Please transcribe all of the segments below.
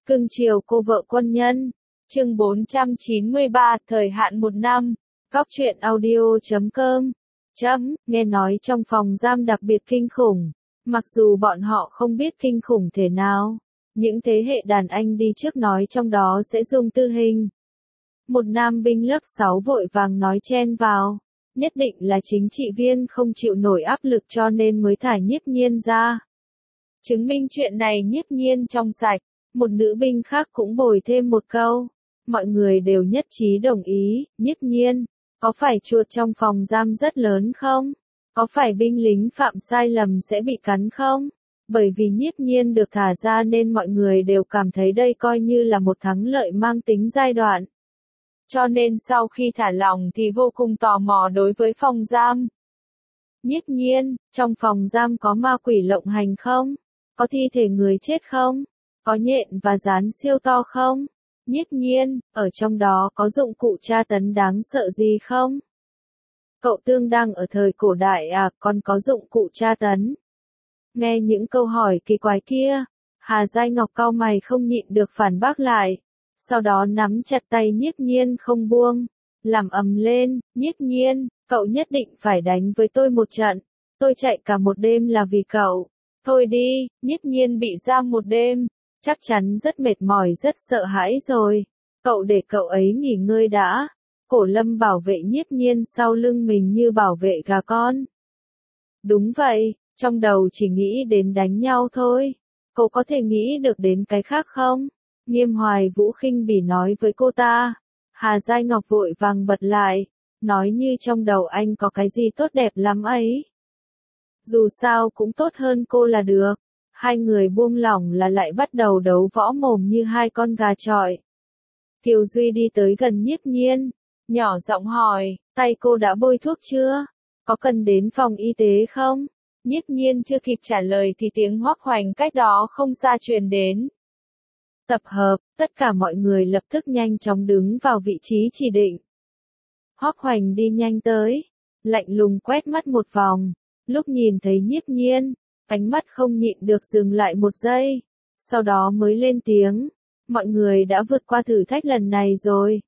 Cưng chiều cô vợ quân nhân. Chương 493, thời hạn 1 năm. Góc truyện audio.com. Nghe nói trong phòng giam đặc biệt kinh khủng. Mặc dù bọn họ không biết kinh khủng thế nào, những thế hệ đàn anh đi trước nói trong đó sẽ dùng tử hình. Một nam binh lớp 6 vội vàng nói chen vào. Nhất định là chính trị viên không chịu nổi áp lực cho nên mới thả Nhiếp Nhiên ra. Chứng minh chuyện này Nhiếp Nhiên trong sạch. Một nữ binh khác cũng bồi thêm một câu. Mọi người đều nhất trí đồng ý. Nhiếp Nhiên, có phải chuột trong phòng giam rất lớn không? Có phải binh lính phạm sai lầm sẽ bị cắn không? Bởi vì Nhiếp Nhiên được thả ra nên mọi người đều cảm thấy đây coi như là một thắng lợi mang tính giai đoạn. Cho nên sau khi thả lỏng thì vô cùng tò mò đối với phòng giam. Nhiếp Nhiên, trong phòng giam có ma quỷ lộng hành không? Có thi thể người chết không? Có nhện và gián siêu to không? Nhiếp Nhiên, ở trong đó có dụng cụ tra tấn đáng sợ gì không? Cậu Tương đang ở thời cổ đại à, còn có dụng cụ tra tấn? Nghe những câu hỏi kỳ quái kia, Hà Giai Ngọc cau mày không nhịn được phản bác lại. Sau đó nắm chặt tay Nhiếp Nhiên không buông, làm ầm lên, Nhiếp Nhiên, cậu nhất định phải đánh với tôi một trận, tôi chạy cả một đêm là vì cậu. Thôi đi, Nhiếp Nhiên bị giam một đêm, chắc chắn rất mệt mỏi rất sợ hãi rồi. Cậu để cậu ấy nghỉ ngơi đã. Cổ Lâm bảo vệ Nhiếp Nhiên sau lưng mình như bảo vệ gà con. Đúng vậy, trong đầu chỉ nghĩ đến đánh nhau thôi. Cậu có thể nghĩ được đến cái khác không? Nghiêm Hoài Vũ khinh bỉ nói với cô ta. Hà Giai Ngọc vội vàng bật lại, nói như trong đầu anh có cái gì tốt đẹp lắm ấy. Dù sao cũng tốt hơn cô là được. Hai người buông lỏng là lại bắt đầu đấu võ mồm như hai con gà chọi. Kiều Duy đi tới gần Nhiếp Nhiên, nhỏ giọng hỏi, tay cô đã bôi thuốc chưa? Có cần đến phòng y tế không? Nhiếp Nhiên chưa kịp trả lời thì tiếng Hoắc Hoành cách đó không xa truyền đến. Tập hợp, tất cả mọi người lập tức nhanh chóng đứng vào vị trí chỉ định. Hoắc Hoành đi nhanh tới, lạnh lùng quét mắt một vòng, lúc nhìn thấy Nhiếp Nhiên, ánh mắt không nhịn được dừng lại một giây, sau đó mới lên tiếng, mọi người đã vượt qua thử thách lần này rồi.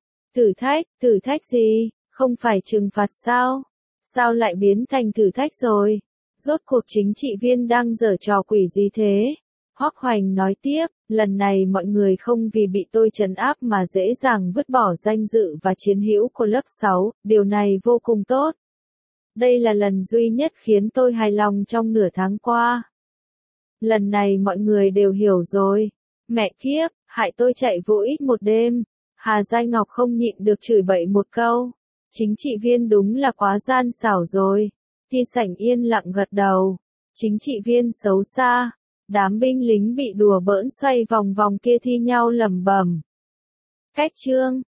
Thử thách gì, không phải trừng phạt sao? Sao lại biến thành thử thách rồi? Rốt cuộc chính trị viên đang giở trò quỷ gì thế? Hoắc Hoành nói tiếp, lần này mọi người không vì bị tôi trấn áp mà dễ dàng vứt bỏ danh dự và chiến hữu của lớp 6, điều này vô cùng tốt. Đây là lần duy nhất khiến tôi hài lòng trong nửa tháng qua. Lần này mọi người đều hiểu rồi. Mẹ kiếp, hại tôi chạy vô ích một đêm. Hà Giai Ngọc không nhịn được chửi bậy một câu. Chính trị viên đúng là quá gian xảo rồi. Thi Sảnh yên lặng gật đầu. Chính trị viên xấu xa. Đám binh lính bị đùa bỡn xoay vòng vòng kia thi nhau lẩm bẩm. Cách chương.